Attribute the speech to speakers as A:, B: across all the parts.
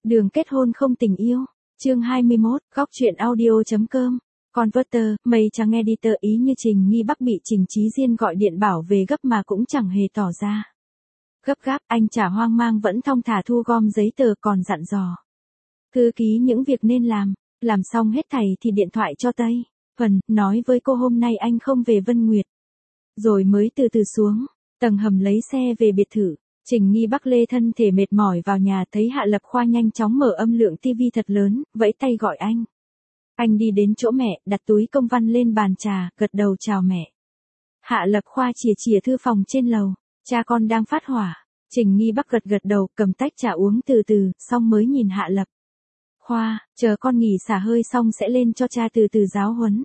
A: Đường kết hôn không tình yêu. Chương 21, góc truyện audio.com. Converter, mây trắng editor ý như Trình Nghi Bắc bị Trình Chí Diên gọi điện bảo về gấp mà cũng chẳng hề tỏ ra. Gấp gáp, anh chả hoang mang vẫn thong thả thu gom giấy tờ còn dặn dò. Thư ký những việc nên làm xong hết thảy thì điện thoại cho Tây. Phần, nói với cô hôm nay anh không về Vân Nguyệt. Rồi mới từ từ xuống, tầng hầm lấy xe về biệt thự. Trình Nghi Bắc lê thân thể mệt mỏi vào nhà thấy Hạ Lập Khoa nhanh chóng mở âm lượng tivi thật lớn, vẫy tay gọi anh. Anh đi đến chỗ mẹ, đặt túi công văn lên bàn trà, gật đầu chào mẹ. Hạ Lập Khoa chìa thư phòng trên lầu, cha con đang phát hỏa. Trình Nghi Bắc gật đầu, cầm tách trà uống từ từ, xong mới nhìn Hạ Lập Khoa, chờ con nghỉ xả hơi xong sẽ lên cho cha từ từ giáo huấn.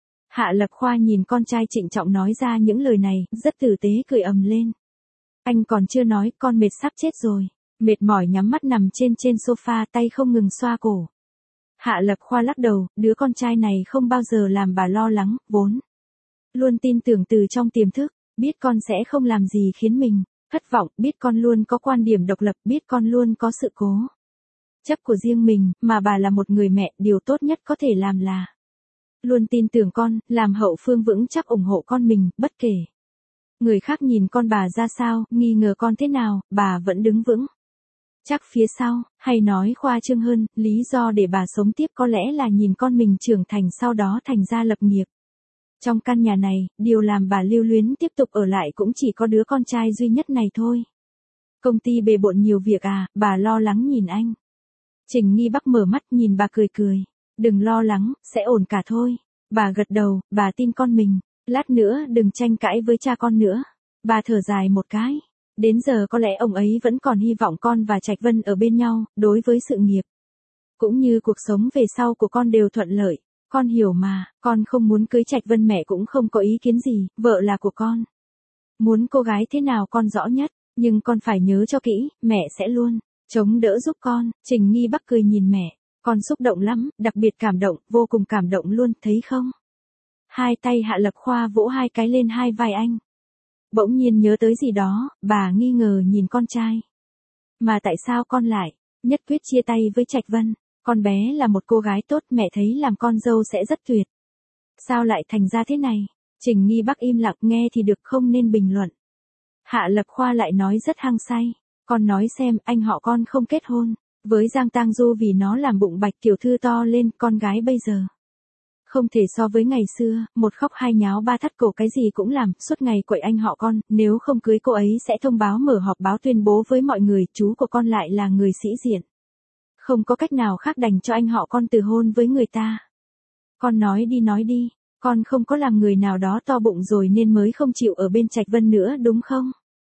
A: Hạ Lập Khoa nhìn con trai trịnh trọng nói ra những lời này, rất tử tế cười ầm lên. Anh còn chưa nói, con mệt sắp chết rồi. Mệt mỏi nhắm mắt nằm trên sofa, tay không ngừng xoa cổ. Hạ Lập Khoa lắc đầu, đứa con trai này không bao giờ làm bà lo lắng, vốn luôn tin tưởng từ trong tiềm thức, biết con sẽ không làm gì khiến mình thất vọng, biết con luôn có quan điểm độc lập, biết con luôn có sự cố chấp của riêng mình, mà bà là một người mẹ, điều tốt nhất có thể làm là luôn tin tưởng con, làm hậu phương vững chắc ủng hộ con mình, bất kể người khác nhìn con bà ra sao, nghi ngờ con thế nào, bà vẫn đứng vững chắc phía sau, hay nói khoa trương hơn, lý do để bà sống tiếp có lẽ là nhìn con mình trưởng thành sau đó thành ra lập nghiệp. Trong căn nhà này, điều làm bà lưu luyến tiếp tục ở lại cũng chỉ có đứa con trai duy nhất này thôi. Công ty bề bộn nhiều việc à, bà lo lắng nhìn anh. Trình Nghi Bắc mở mắt nhìn bà cười cười. Đừng lo lắng, sẽ ổn cả thôi. Bà gật đầu, bà tin con mình. Lát nữa đừng tranh cãi với cha con nữa. Bà thở dài một cái. Đến giờ có lẽ ông ấy vẫn còn hy vọng con và Trạch Vân ở bên nhau, đối với sự nghiệp cũng như cuộc sống về sau của con đều thuận lợi. Con hiểu mà, con không muốn cưới Trạch Vân mẹ cũng không có ý kiến gì, vợ là của con. Muốn cô gái thế nào con rõ nhất, nhưng con phải nhớ cho kỹ, mẹ sẽ luôn chống đỡ giúp con. Trình Nghi Bắc cười nhìn mẹ, con xúc động lắm, đặc biệt cảm động, vô cùng cảm động luôn, thấy không? Hai tay Hạ Lập Khoa vỗ hai cái lên hai vai anh. Bỗng nhiên nhớ tới gì đó, bà nghi ngờ nhìn con trai. Mà tại sao con lại nhất quyết chia tay với Trạch Vân? Con bé là một cô gái tốt, mẹ thấy làm con dâu sẽ rất tuyệt. Sao lại thành ra thế này? Trình Nghi Bắc im lặng, nghe thì được không nên bình luận. Hạ Lập Khoa lại nói rất hăng say. Con nói xem, anh họ con không kết hôn với Giang Tang Du vì nó làm bụng bạch tiểu thư to lên, con gái bây giờ không thể so với ngày xưa, một khóc hai nháo ba thắt cổ cái gì cũng làm, suốt ngày quậy anh họ con, nếu không cưới cô ấy sẽ thông báo mở họp báo tuyên bố với mọi người, chú của con lại là người sĩ diện. Không có cách nào khác đành cho anh họ con từ hôn với người ta. Con nói đi, con không có làm người nào đó to bụng rồi nên mới không chịu ở bên Trạch Vân nữa đúng không?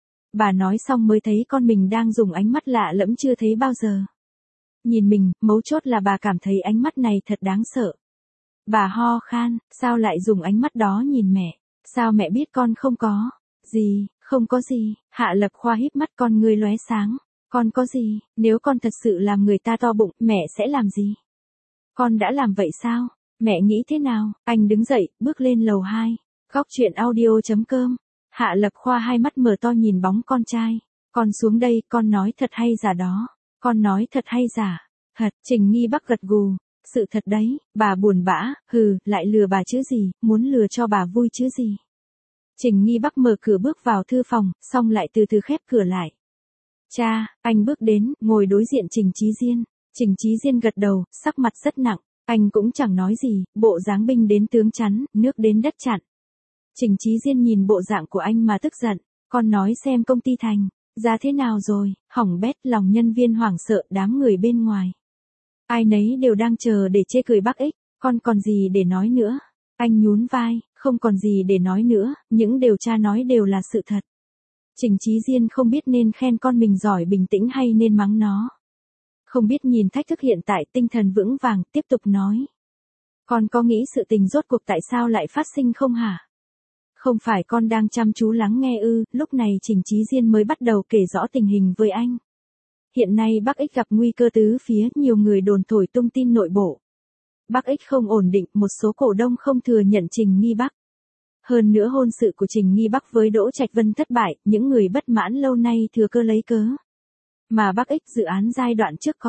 A: Bà nói xong mới thấy con mình đang dùng ánh mắt lạ lẫm chưa thấy bao giờ. Nhìn mình, mấu chốt là bà cảm thấy ánh mắt này thật đáng sợ. Bà ho khan, sao lại dùng ánh mắt đó nhìn mẹ? Sao mẹ biết con không có gì, không có gì? Hạ Lập Khoa híp mắt, con ngươi lóe sáng. Con có gì, nếu con thật sự làm người ta to bụng, mẹ sẽ làm gì? Con đã làm vậy sao? Mẹ nghĩ thế nào? Anh đứng dậy, bước lên lầu 2. Góc truyện audio.com. Hạ Lập Khoa hai mắt mở to nhìn bóng con trai. Con xuống đây, con nói thật hay giả đó? Con nói thật hay giả? Thật. Trình Nghi Bắc gật gù. Sự thật đấy, bà buồn bã, lại lừa bà chứ gì, muốn lừa cho bà vui chứ gì. Trình Nghi Bắc mở cửa bước vào thư phòng, xong lại từ từ khép cửa lại. Cha, anh bước đến, ngồi đối diện Trình Chí Diên. Trình Chí Diên gật đầu, sắc mặt rất nặng, anh cũng chẳng nói gì, bộ dáng binh đến tướng chắn, nước đến đất chặn. Trình Chí Diên nhìn bộ dạng của anh mà tức giận, con nói xem công ty thành ra thế nào rồi, hỏng bét, lòng nhân viên hoảng sợ, đám người bên ngoài ai nấy đều đang chờ để chê cười bác Ích, con còn gì để nói nữa? Anh nhún vai, không còn gì để nói nữa, những điều cha nói đều là sự thật. Trình Chí Diên không biết nên khen con mình giỏi bình tĩnh hay nên mắng nó. Không biết nhìn thách thức hiện tại, tinh thần vững vàng, tiếp tục nói. Con có nghĩ sự tình rốt cuộc tại sao lại phát sinh không hả? Không phải con đang chăm chú lắng nghe ư? Lúc này Trình Chí Diên mới bắt đầu kể rõ tình hình với anh. Hiện nay Bắc Ích gặp nguy cơ tứ phía, nhiều người đồn thổi tung tin nội bộ. Bắc Ích không ổn định, một số cổ đông không thừa nhận Trình Nghi Bắc. Hơn nữa hôn sự của Trình Nghi Bắc với Đỗ Trạch Vân thất bại, những người bất mãn lâu nay thừa cơ lấy cớ. Mà Bắc Ích dự án giai đoạn trước còn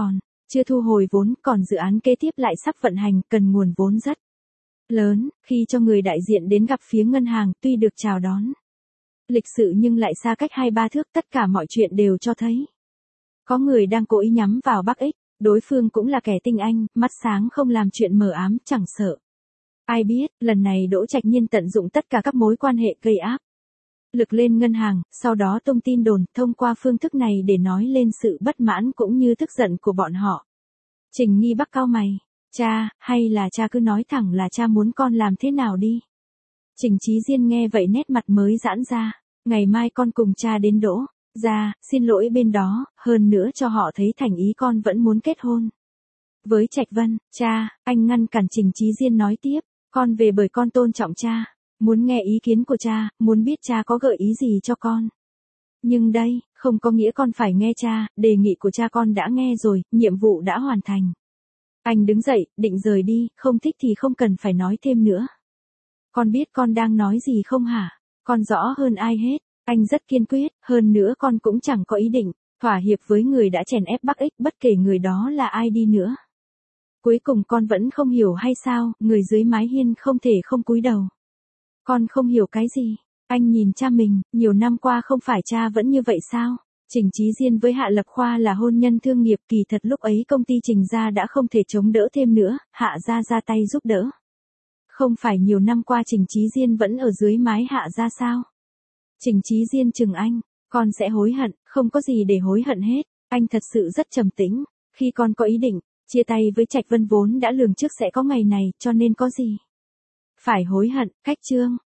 A: chưa thu hồi vốn, còn dự án kế tiếp lại sắp vận hành, cần nguồn vốn rất lớn. Khi cho người đại diện đến gặp phía ngân hàng, tuy được chào đón lịch sự nhưng lại xa cách 2-3 thước, tất cả mọi chuyện đều cho thấy có người đang cố ý nhắm vào Bắc X. Đối phương cũng là kẻ tinh anh, mắt sáng không làm chuyện mờ ám, chẳng sợ ai biết. Lần này Đỗ Trạch Nhiên tận dụng tất cả các mối quan hệ gây áp lực lên ngân hàng, sau đó tung tin đồn, thông qua phương thức này để nói lên sự bất mãn cũng như tức giận của bọn họ. Trình Nghi Bắc cau mày, cha, hay là cha cứ nói thẳng là cha muốn con làm thế nào đi. Trình Chí Diên nghe vậy nét mặt mới giãn ra, ngày mai con cùng cha đến Đỗ gia, xin lỗi bên đó, hơn nữa cho họ thấy thành ý con vẫn muốn kết hôn với Trạch Vân. Cha, anh ngăn cản Trình Chí Diên nói tiếp, con về bởi con tôn trọng cha, muốn nghe ý kiến của cha, muốn biết cha có gợi ý gì cho con. Nhưng đây, không có nghĩa con phải nghe cha, đề nghị của cha con đã nghe rồi, nhiệm vụ đã hoàn thành. Anh đứng dậy, định rời đi, không thích thì không cần phải nói thêm nữa. Con biết con đang nói gì không hả? Con rõ hơn ai hết. Anh rất kiên quyết, hơn nữa con cũng chẳng có ý định thỏa hiệp với người đã chèn ép Bắc X, bất kể người đó là ai đi nữa. Cuối cùng con vẫn không hiểu hay sao, người dưới mái hiên không thể không cúi đầu. Con không hiểu cái gì? Anh nhìn cha mình, nhiều năm qua không phải cha vẫn như vậy sao? Trình Chí Diên với Hạ Lập Khoa là hôn nhân thương nghiệp, kỳ thật lúc ấy công ty Trình gia đã không thể chống đỡ thêm nữa, Hạ gia ra tay giúp đỡ. Không phải nhiều năm qua Trình Chí Diên vẫn ở dưới mái Hạ gia sao? Trình Chí Diên chừng anh, con sẽ hối hận, không có gì để hối hận hết. Anh thật sự rất trầm tĩnh, khi con có ý định chia tay với Trạch Vân vốn đã lường trước sẽ có ngày này, cho nên có gì phải hối hận. Cách chương